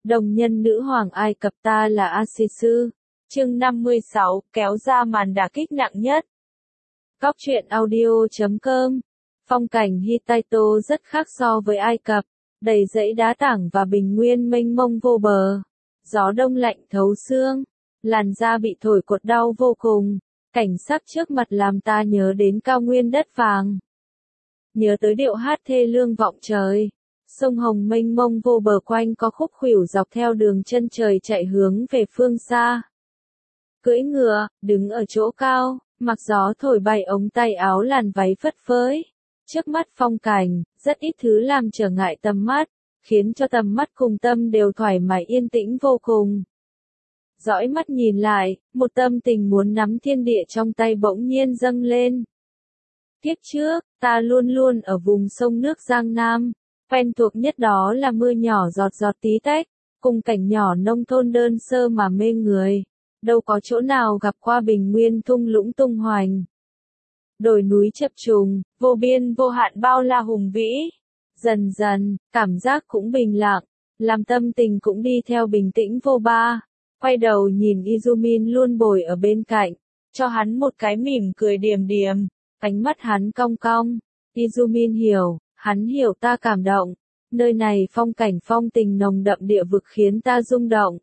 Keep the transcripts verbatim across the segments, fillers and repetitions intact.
Đồng nhân nữ hoàng Ai Cập ta là Asisu. Chương năm mươi sáu, kéo ra màn đả kích nặng nhất. Cóc truyện audio chấm com. Phong cảnh Hittite rất khác so với Ai Cập, đầy dãy đá tảng và bình nguyên mênh mông vô bờ. Gió đông lạnh thấu xương, làn da bị thổi cột đau vô cùng. Cảnh sắc trước mặt làm ta nhớ đến cao nguyên đất vàng. Nhớ tới điệu hát thê lương vọng trời. Sông Hồng mênh mông vô bờ quanh có khúc khuỷu dọc theo đường chân trời chạy hướng về phương xa. Cưỡi ngựa, đứng ở chỗ cao, mặc gió thổi bay ống tay áo làn váy phất phới. Trước mắt phong cảnh, rất ít thứ làm trở ngại tầm mắt, khiến cho tầm mắt cùng tâm đều thoải mái yên tĩnh vô cùng. Dõi mắt nhìn lại, một tâm tình muốn nắm thiên địa trong tay bỗng nhiên dâng lên. Kiếp trước, ta luôn luôn ở vùng sông nước Giang Nam. Quen thuộc nhất đó là mưa nhỏ giọt giọt tí tách, cùng cảnh nhỏ nông thôn đơn sơ mà mê người. Đâu có chỗ nào gặp qua bình nguyên thung lũng tung hoành. Đồi núi chập trùng, vô biên vô hạn bao la hùng vĩ. Dần dần, cảm giác cũng bình lặng, làm tâm tình cũng đi theo bình tĩnh vô ba. Quay đầu nhìn Izumin luôn bồi ở bên cạnh, cho hắn một cái mỉm cười điềm điềm, ánh mắt hắn cong cong. Izumin hiểu. Hắn hiểu ta cảm động, nơi này phong cảnh phong tình nồng đậm địa vực khiến ta rung động.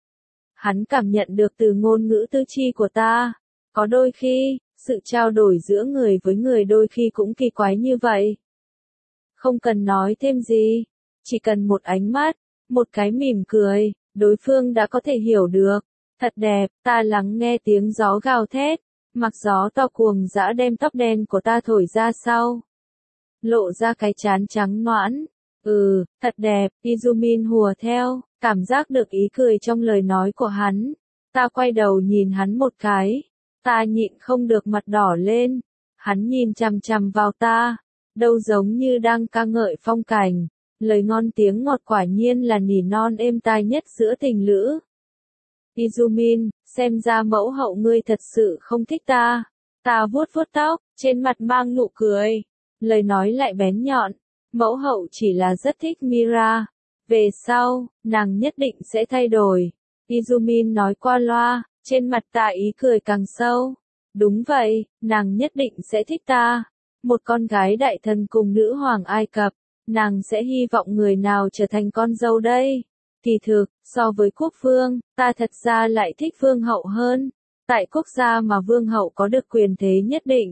Hắn cảm nhận được từ ngôn ngữ tư chi của ta, có đôi khi, sự trao đổi giữa người với người đôi khi cũng kỳ quái như vậy. Không cần nói thêm gì, chỉ cần một ánh mắt, một cái mỉm cười, đối phương đã có thể hiểu được. Thật đẹp, ta lắng nghe tiếng gió gào thét, mặc gió to cuồng dã đem tóc đen của ta thổi ra sau. Lộ ra cái trán trắng nõn. Ừ, thật đẹp, Izumin hùa theo, cảm giác được ý cười trong lời nói của hắn. Ta quay đầu nhìn hắn một cái, ta nhịn không được mặt đỏ lên. Hắn nhìn chằm chằm vào ta, đâu giống như đang ca ngợi phong cảnh, lời ngon tiếng ngọt quả nhiên là nỉ non êm tai nhất giữa tình lữ. Izumin, xem ra mẫu hậu ngươi thật sự không thích ta. Ta vuốt vuốt tóc, trên mặt mang nụ cười. Lời nói lại bén nhọn, mẫu hậu chỉ là rất thích Mira. Về sau, nàng nhất định sẽ thay đổi. Izumin nói qua loa, trên mặt ta ý cười càng sâu. Đúng vậy, nàng nhất định sẽ thích ta. Một con gái đại thần cùng nữ hoàng Ai Cập, nàng sẽ hy vọng người nào trở thành con dâu đây? Kỳ thực, so với quốc vương, ta thật ra lại thích vương hậu hơn. Tại quốc gia mà vương hậu có được quyền thế nhất định.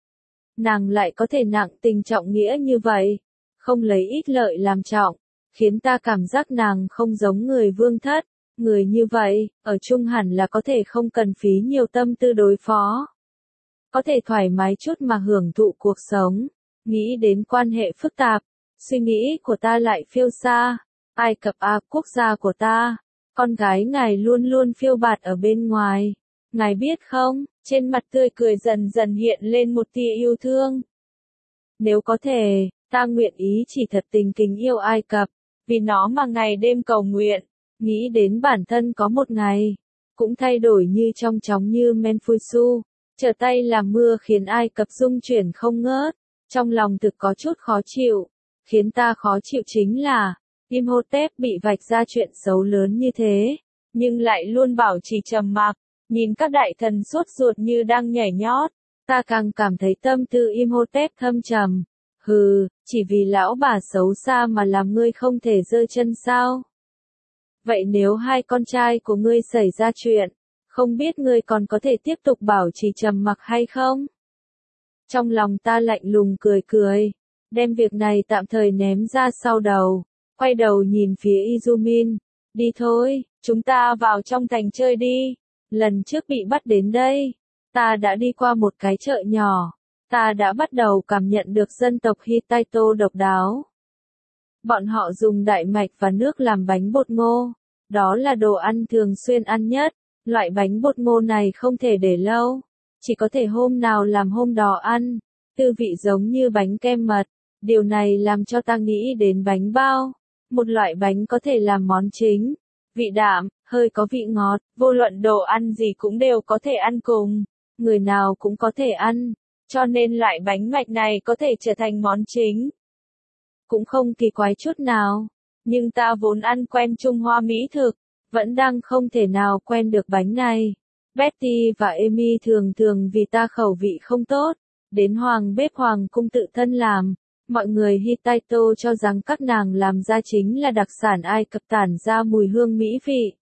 Nàng lại có thể nặng tình trọng nghĩa như vậy, không lấy ích lợi làm trọng, khiến ta cảm giác nàng không giống người vương thất, người như vậy, ở chung hẳn là có thể không cần phí nhiều tâm tư đối phó. Có thể thoải mái chút mà hưởng thụ cuộc sống, nghĩ đến quan hệ phức tạp, suy nghĩ của ta lại phiêu xa. Ai Cập a quốc gia của ta, con gái ngài luôn luôn phiêu bạt ở bên ngoài. Ngài biết không, trên mặt tươi cười dần dần hiện lên một tia yêu thương. Nếu có thể, ta nguyện ý chỉ thật tình kính yêu Ai Cập, vì nó mà ngày đêm cầu nguyện, nghĩ đến bản thân có một ngày, cũng thay đổi như trong chóng như Menfusu, trở tay làm mưa khiến Ai Cập rung chuyển không ngớt, trong lòng thực có chút khó chịu, khiến ta khó chịu chính là, Imhotep bị vạch ra chuyện xấu lớn như thế, nhưng lại luôn bảo trì trầm mặc. Nhìn các đại thần sốt ruột như đang nhảy nhót, ta càng cảm thấy tâm tư Imhotep thâm trầm. Hừ, chỉ vì lão bà xấu xa mà làm ngươi không thể giơ chân sao? Vậy nếu hai con trai của ngươi xảy ra chuyện, không biết ngươi còn có thể tiếp tục bảo trì trầm mặc hay không? Trong lòng ta lạnh lùng cười cười, đem việc này tạm thời ném ra sau đầu, quay đầu nhìn phía Izumin. Đi thôi, chúng ta vào trong thành chơi đi. Lần trước bị bắt đến đây, ta đã đi qua một cái chợ nhỏ, ta đã bắt đầu cảm nhận được dân tộc Hittite độc đáo. Bọn họ dùng đại mạch và nước làm bánh bột ngô, đó là đồ ăn thường xuyên ăn nhất, loại bánh bột ngô này không thể để lâu, chỉ có thể hôm nào làm hôm đó ăn, tư vị giống như bánh kem mật, điều này làm cho ta nghĩ đến bánh bao, một loại bánh có thể làm món chính. Vị đạm, hơi có vị ngọt, vô luận đồ ăn gì cũng đều có thể ăn cùng, người nào cũng có thể ăn, cho nên loại bánh mạch này có thể trở thành món chính. Cũng không kỳ quái chút nào, Nhưng ta vốn ăn quen Trung Hoa mỹ thực, vẫn đang không thể nào quen được bánh này. Betty và Amy thường thường vì ta khẩu vị không tốt, đến hoàng bếp hoàng cung tự thân làm. Mọi người Hittite cho rằng các nàng làm ra chính là đặc sản Ai Cập tản ra mùi hương mỹ vị.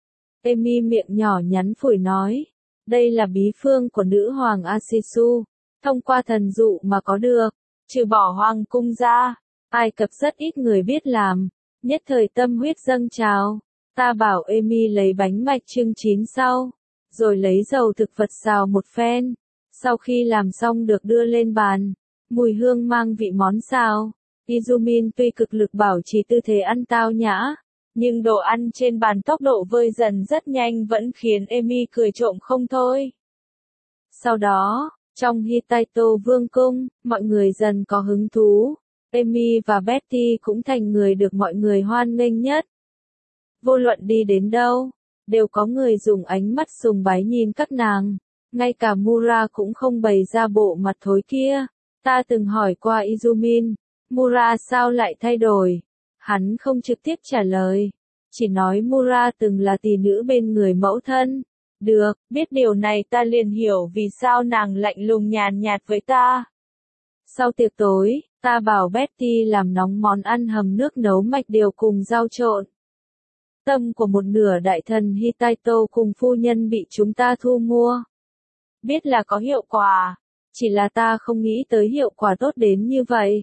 Amy miệng nhỏ nhắn phủi nói, đây là bí phương của nữ hoàng Asisu, thông qua thần dụ mà có được, trừ bỏ hoàng cung ra, Ai Cập rất ít người biết làm, nhất thời tâm huyết dâng trào. Ta bảo Amy lấy bánh mạch chưng chín sau, rồi lấy dầu thực vật xào một phen, sau khi làm xong được đưa lên bàn. Mùi hương mang vị món xào. Izumin tuy cực lực bảo trì tư thế ăn tao nhã, nhưng đồ ăn trên bàn tốc độ vơi dần rất nhanh vẫn khiến Amy cười trộm không thôi. Sau đó, trong Hittite vương cung, mọi người dần có hứng thú. Amy và Betty cũng thành người được mọi người hoan nghênh nhất. Vô luận đi đến đâu, đều có người dùng ánh mắt sùng bái nhìn các nàng. Ngay cả Mura cũng không bày ra bộ mặt thối kia. Ta từng hỏi qua Izumin, Mura sao lại thay đổi? Hắn không trực tiếp trả lời, chỉ nói Mura từng là tỷ nữ bên người mẫu thân. Được, biết điều này ta liền hiểu vì sao nàng lạnh lùng nhàn nhạt với ta. Sau tiệc tối, ta bảo Betty làm nóng món ăn hầm nước nấu mạch điều cùng rau trộn. Tâm của một nửa đại thần Hittite cùng phu nhân bị chúng ta thu mua. Biết là có hiệu quả. Chỉ là ta không nghĩ tới hiệu quả tốt đến như vậy.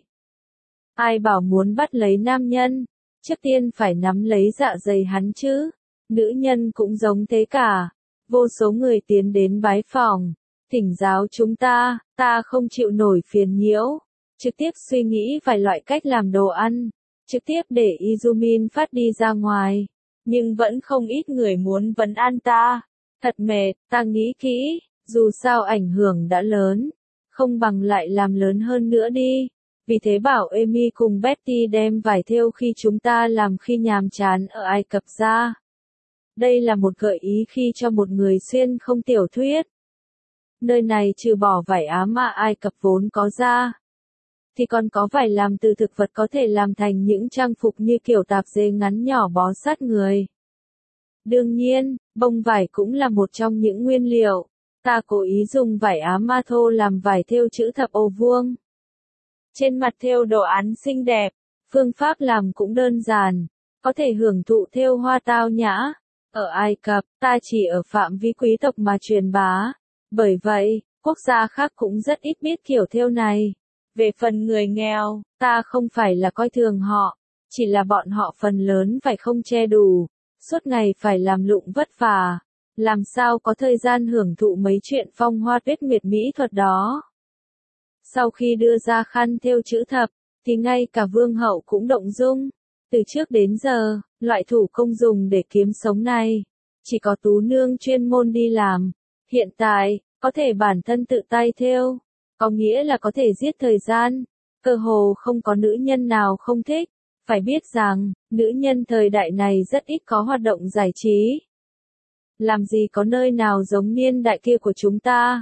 Ai bảo muốn bắt lấy nam nhân, trước tiên phải nắm lấy dạ dày hắn chứ. Nữ nhân cũng giống thế cả. Vô số người tiến đến bái phỏng, thỉnh giáo chúng ta, ta không chịu nổi phiền nhiễu. Trực tiếp suy nghĩ vài loại cách làm đồ ăn, trực tiếp để Izumin phát đi ra ngoài. Nhưng vẫn không ít người muốn vấn an ta. Thật mệt, ta nghĩ kỹ, dù sao ảnh hưởng đã lớn. Không bằng lại làm lớn hơn nữa đi. Vì thế bảo Amy cùng Betty đem vải thêu khi chúng ta làm khi nhàm chán ở Ai Cập ra. Đây là một gợi ý khi cho một người xuyên không tiểu thuyết. Nơi này trừ bỏ vải ám mà Ai Cập vốn có ra, thì còn có vải làm từ thực vật có thể làm thành những trang phục như kiểu tạp dề ngắn nhỏ bó sát người. Đương nhiên, bông vải cũng là một trong những nguyên liệu. Ta cố ý dùng vải ám ma thô làm vải thêu chữ thập ô vuông. Trên mặt thêu đồ án xinh đẹp, phương pháp làm cũng đơn giản, có thể hưởng thụ thêu hoa tao nhã. Ở Ai Cập, ta chỉ ở phạm vi quý tộc mà truyền bá. Bởi vậy, quốc gia khác cũng rất ít biết kiểu thêu này. Về phần người nghèo, ta không phải là coi thường họ, chỉ là bọn họ phần lớn phải không che đủ, suốt ngày phải làm lụng vất vả. Làm sao có thời gian hưởng thụ mấy chuyện phong hoa tuyết nguyệt mỹ thuật đó. Sau khi đưa ra khăn thêu chữ thập, thì ngay cả vương hậu cũng động dung. Từ trước đến giờ, loại thủ công dùng để kiếm sống này, chỉ có tú nương chuyên môn đi làm. Hiện tại, có thể bản thân tự tay thêu, có nghĩa là có thể giết thời gian. Cơ hồ không có nữ nhân nào không thích. Phải biết rằng, nữ nhân thời đại này rất ít có hoạt động giải trí. Làm gì có nơi nào giống niên đại kia của chúng ta.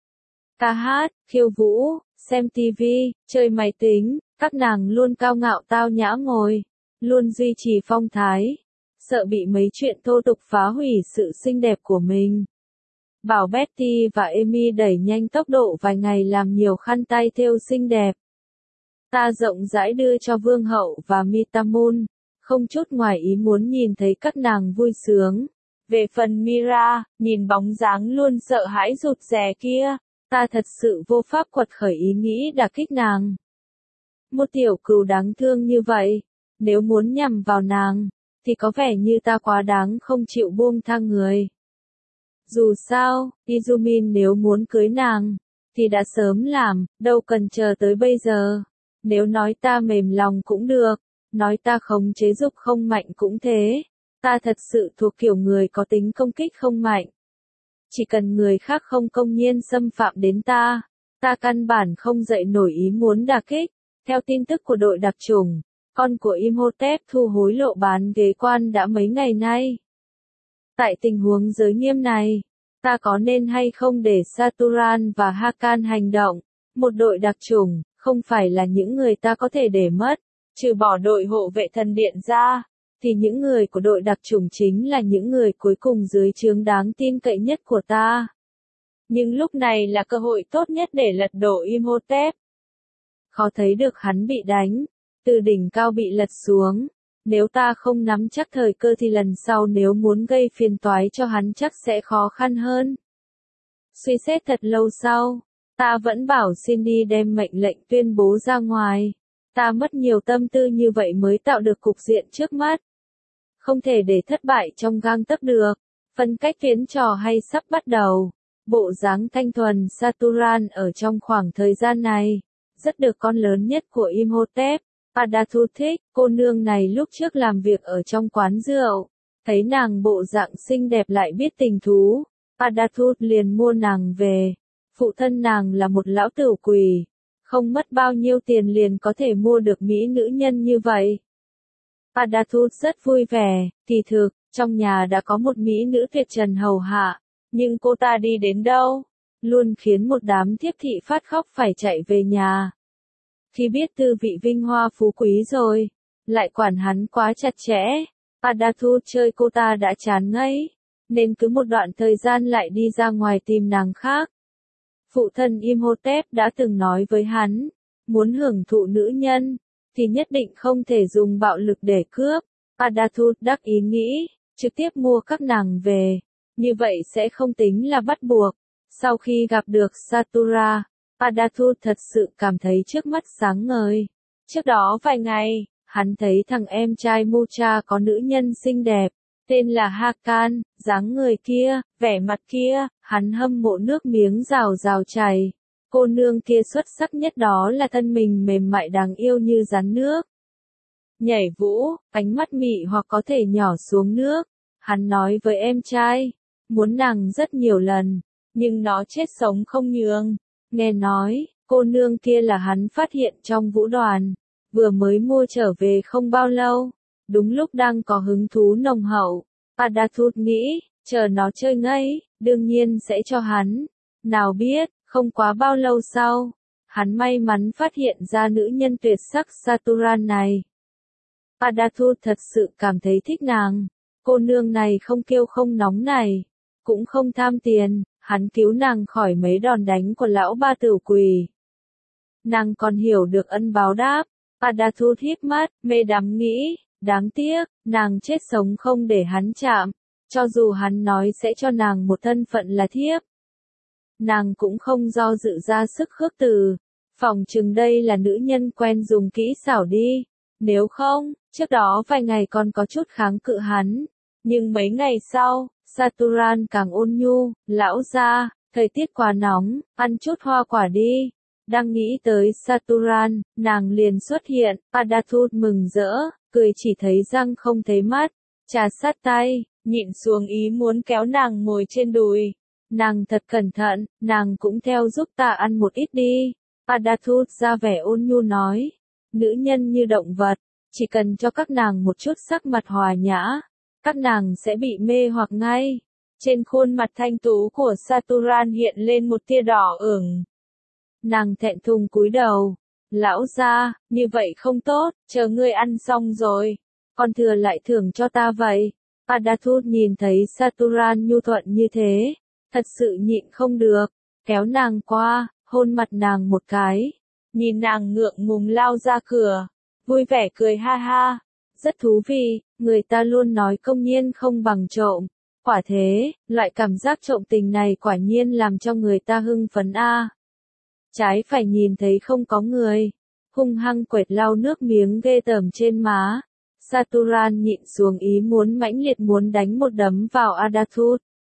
Ca hát, khiêu vũ, xem tivi, chơi máy tính, các nàng luôn cao ngạo tao nhã ngồi, luôn duy trì phong thái, sợ bị mấy chuyện thô tục phá hủy sự xinh đẹp của mình. Bảo Betty và Amy đẩy nhanh tốc độ vài ngày làm nhiều khăn tay thêu xinh đẹp. Ta rộng rãi đưa cho Vương hậu và Mitamun, không chút ngoài ý muốn nhìn thấy các nàng vui sướng. Về phần Mira, nhìn bóng dáng luôn sợ hãi rụt rè kia, ta thật sự vô pháp quật khởi ý nghĩ đả kích nàng. Một tiểu cừu đáng thương như vậy, nếu muốn nhằm vào nàng, thì có vẻ như ta quá đáng không chịu buông tha người. Dù sao, Izumin nếu muốn cưới nàng, thì đã sớm làm, đâu cần chờ tới bây giờ. Nếu nói ta mềm lòng cũng được, nói ta khống chế dục không mạnh cũng thế. Ta thật sự thuộc kiểu người có tính công kích không mạnh. Chỉ cần người khác không công nhiên xâm phạm đến ta, ta căn bản không dậy nổi ý muốn đả kích. Theo tin tức của đội đặc chủng, con của Imhotep thu hối lộ bán ghế quan đã mấy ngày nay. Tại tình huống giới nghiêm này, ta có nên hay không để Saturan và Hakan hành động? Một đội đặc chủng, không phải là những người ta có thể để mất. Trừ bỏ đội hộ vệ thần điện ra, thì những người của đội đặc chủng chính là những người cuối cùng dưới trướng đáng tin cậy nhất của ta. Nhưng lúc này là cơ hội tốt nhất để lật đổ Imhotep. Khó thấy được hắn bị đánh, từ đỉnh cao bị lật xuống. Nếu ta không nắm chắc thời cơ thì lần sau nếu muốn gây phiền toái cho hắn chắc sẽ khó khăn hơn. Suy xét thật lâu sau, ta vẫn bảo Cindy đem mệnh lệnh tuyên bố ra ngoài. Ta mất nhiều tâm tư như vậy mới tạo được cục diện trước mắt. Không thể để thất bại trong gang tấc được. Phân cách phiến trò hay sắp bắt đầu. Bộ dáng thanh thuần Saturan ở trong khoảng thời gian này, rất được con lớn nhất của Imhotep, Padathu thích. Cô nương này lúc trước làm việc ở trong quán rượu, thấy nàng bộ dạng xinh đẹp lại biết tình thú, Padathu liền mua nàng về. Phụ thân nàng là một lão tửu quỷ, không mất bao nhiêu tiền liền có thể mua được mỹ nữ nhân như vậy. Padathu rất vui vẻ, kỳ thực, trong nhà đã có một mỹ nữ tuyệt trần hầu hạ, nhưng cô ta đi đến đâu, luôn khiến một đám thiếp thị phát khóc phải chạy về nhà. Khi biết tư vị vinh hoa phú quý rồi, lại quản hắn quá chặt chẽ, Padathu chơi cô ta đã chán ngấy, nên cứ một đoạn thời gian lại đi ra ngoài tìm nàng khác. Phụ thân Imhotep đã từng nói với hắn, muốn hưởng thụ nữ nhân, thì nhất định không thể dùng bạo lực để cướp. Padathu đắc ý nghĩ, trực tiếp mua các nàng về, như vậy sẽ không tính là bắt buộc. Sau khi gặp được Satura, Padathu thật sự cảm thấy trước mắt sáng ngời. Trước đó vài ngày, hắn thấy thằng em trai Mucha có nữ nhân xinh đẹp, tên là Hakan, dáng người kia, vẻ mặt kia, hắn hâm mộ nước miếng rào rào chảy. Cô nương kia xuất sắc nhất đó là thân mình mềm mại đáng yêu như rắn nước. Nhảy vũ, ánh mắt mị hoặc có thể nhỏ xuống nước. Hắn nói với em trai, muốn nàng rất nhiều lần, nhưng nó chết sống không nhường. Nghe nói, cô nương kia là hắn phát hiện trong vũ đoàn, vừa mới mua trở về không bao lâu, đúng lúc đang có hứng thú nồng hậu. Padathu nghĩ, chờ nó chơi ngây, đương nhiên sẽ cho hắn. Nào biết, không quá bao lâu sau, hắn may mắn phát hiện ra nữ nhân tuyệt sắc Saturan này. Padathu thật sự cảm thấy thích nàng. Cô nương này không kiêu không nóng này, cũng không tham tiền, hắn cứu nàng khỏi mấy đòn đánh của lão ba tửu quỷ. Nàng còn hiểu được ân báo đáp. Padathu híp mắt, mê đắm nghĩ, đáng tiếc, nàng chết sống không để hắn chạm, cho dù hắn nói sẽ cho nàng một thân phận là thiếp. Nàng cũng không do dự ra sức khước từ, phỏng chừng đây là nữ nhân quen dùng kỹ xảo đi, nếu không, trước đó vài ngày còn có chút kháng cự hắn, nhưng mấy ngày sau, Saturan càng ôn nhu, lão gia, thời tiết quá nóng, ăn chút hoa quả đi. Đang nghĩ tới Saturan, nàng liền xuất hiện, Padathu mừng rỡ, cười chỉ thấy răng không thấy mắt, trà sát tay, nhịn xuống ý muốn kéo nàng ngồi trên đùi. Nàng thật cẩn thận, nàng cũng theo giúp ta ăn một ít đi. Padathu ra vẻ ôn nhu nói, nữ nhân như động vật, chỉ cần cho các nàng một chút sắc mặt hòa nhã, các nàng sẽ bị mê hoặc ngay. Trên khuôn mặt thanh tú của Saturan hiện lên một tia đỏ ửng. Nàng thẹn thùng cúi đầu, lão gia, như vậy không tốt, chờ ngươi ăn xong rồi, còn thừa lại thưởng cho ta vậy. Padathu nhìn thấy Saturan nhu thuận như thế, thật sự nhịn không được, kéo nàng qua, hôn mặt nàng một cái, nhìn nàng ngượng ngùng lao ra cửa, vui vẻ cười ha ha, rất thú vị, người ta luôn nói công nhiên không bằng trộm, quả thế, loại cảm giác trộm tình này quả nhiên làm cho người ta hưng phấn a. Trái phải nhìn thấy không có người, hung hăng quệt lau nước miếng ghê tởm trên má. Saturan nhịn xuống ý muốn mãnh liệt muốn đánh một đấm vào Padathu.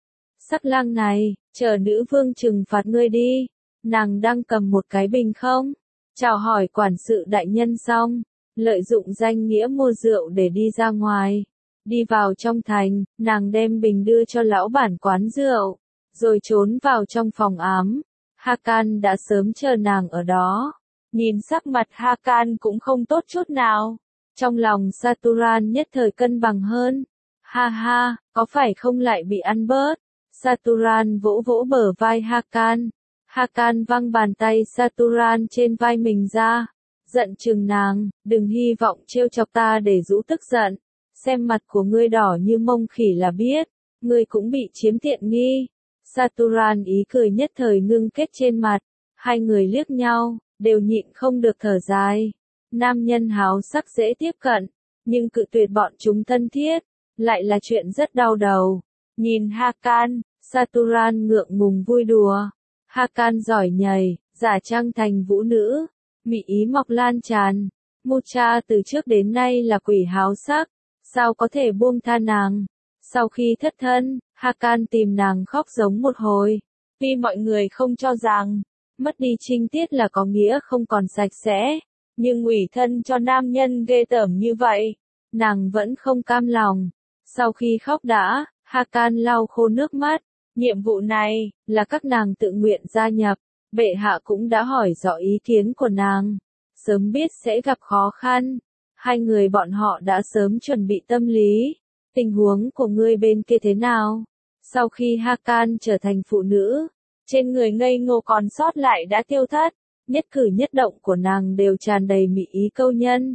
Sắc lang này, chờ nữ vương trừng phạt ngươi đi. Nàng đang cầm một cái bình không? Chào hỏi quản sự đại nhân xong, lợi dụng danh nghĩa mua rượu để đi ra ngoài. Đi vào trong thành, nàng đem bình đưa cho lão bản quán rượu, rồi trốn vào trong phòng ám. Hakan đã sớm chờ nàng ở đó. Nhìn sắc mặt Hakan cũng không tốt chút nào. Trong lòng Saturan nhất thời cân bằng hơn. Ha ha, có phải không lại bị ăn bớt? Saturan vỗ vỗ bờ vai Hakan. Hakan văng bàn tay Saturan trên vai mình ra. giận chừng nàng, đừng hy vọng trêu chọc ta để rũ tức giận, xem mặt của ngươi đỏ như mông khỉ là biết, ngươi cũng bị chiếm tiện nghi. Saturan ý cười nhất thời ngưng kết trên mặt, hai người liếc nhau, đều nhịn không được thở dài. Nam nhân háo sắc dễ tiếp cận, nhưng cự tuyệt bọn chúng thân thiết, lại là chuyện rất đau đầu. Nhìn Hakan, Saturan ngượng ngùng vui đùa. Hakan giỏi nhảy, giả trang thành vũ nữ, mị ý mọc lan tràn. Mucha từ trước đến nay là quỷ háo sắc, sao có thể buông tha nàng. Sau khi thất thân, Hakan tìm nàng khóc giống một hồi, vì mọi người không cho rằng, mất đi trinh tiết là có nghĩa không còn sạch sẽ, nhưng ủy thân cho nam nhân ghê tởm như vậy, nàng vẫn không cam lòng. Sau khi khóc đã, Hakan lau khô nước mắt, nhiệm vụ này, là các nàng tự nguyện gia nhập, bệ hạ cũng đã hỏi rõ ý kiến của nàng, sớm biết sẽ gặp khó khăn, hai người bọn họ đã sớm chuẩn bị tâm lý. Tình huống của ngươi bên kia thế nào? Sau khi Hakan trở thành phụ nữ, trên người ngây ngô còn sót lại đã tiêu thất, nhất cử nhất động của nàng đều tràn đầy mị ý câu nhân.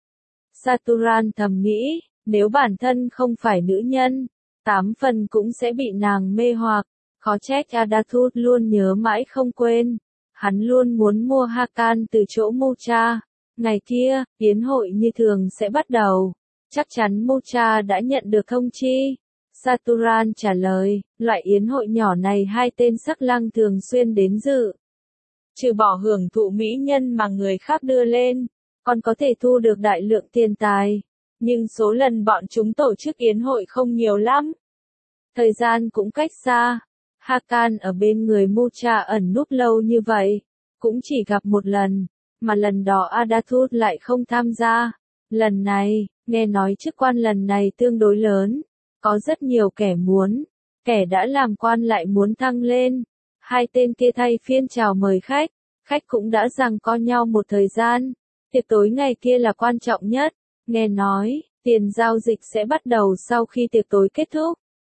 Saturan thầm nghĩ, nếu bản thân không phải nữ nhân, tám phần cũng sẽ bị nàng mê hoặc, khó trách Adathut luôn nhớ mãi không quên. Hắn luôn muốn mua Hakan từ chỗ Mucha. Ngày kia, yến hội như thường sẽ bắt đầu. Chắc chắn Mucha đã nhận được thông chi. Saturan trả lời, loại yến hội nhỏ này hai tên sắc lang thường xuyên đến dự. Trừ bỏ hưởng thụ mỹ nhân mà người khác đưa lên, còn có thể thu được đại lượng tiền tài. Nhưng số lần bọn chúng tổ chức yến hội không nhiều lắm. Thời gian cũng cách xa. Hakan ở bên người Mucha ẩn núp lâu như vậy, cũng chỉ gặp một lần, mà lần đó Adathut lại không tham gia. Lần này, nghe nói chức quan lần này tương đối lớn, có rất nhiều kẻ muốn, kẻ đã làm quan lại muốn thăng lên. Hai tên kia thay phiên chào mời khách, khách cũng đã giằng co nhau một thời gian. Tiệc tối ngày kia là quan trọng nhất, nghe nói, tiền giao dịch sẽ bắt đầu sau khi tiệc tối kết thúc.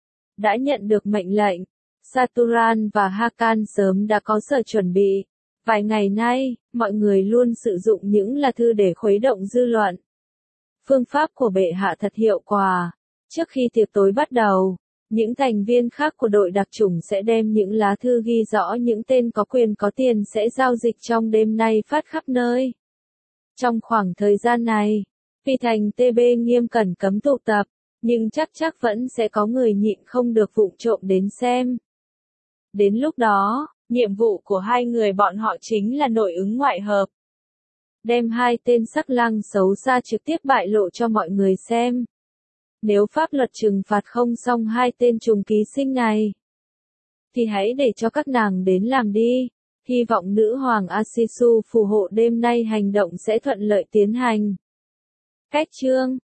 Đã nhận được mệnh lệnh, Saturan và Hakan sớm đã có sở chuẩn bị. Vài ngày nay, mọi người luôn sử dụng những lá thư để khuấy động dư luận. Phương pháp của bệ hạ thật hiệu quả. Trước khi tiệc tối bắt đầu, những thành viên khác của đội đặc chủng sẽ đem những lá thư ghi rõ những tên có quyền có tiền sẽ giao dịch trong đêm nay phát khắp nơi. Trong khoảng thời gian này, Phi thành tê bê nghiêm cẩn cấm tụ tập, nhưng chắc chắc vẫn sẽ có người nhịn không được vụng trộm đến xem. Đến lúc đó, nhiệm vụ của hai người bọn họ chính là nội ứng ngoại hợp. Đem hai tên sắc lang xấu xa trực tiếp bại lộ cho mọi người xem. Nếu pháp luật trừng phạt không xong hai tên trùng ký sinh này, thì hãy để cho các nàng đến làm đi. Hy vọng nữ hoàng Asisu phù hộ đêm nay hành động sẽ thuận lợi tiến hành. Cách chương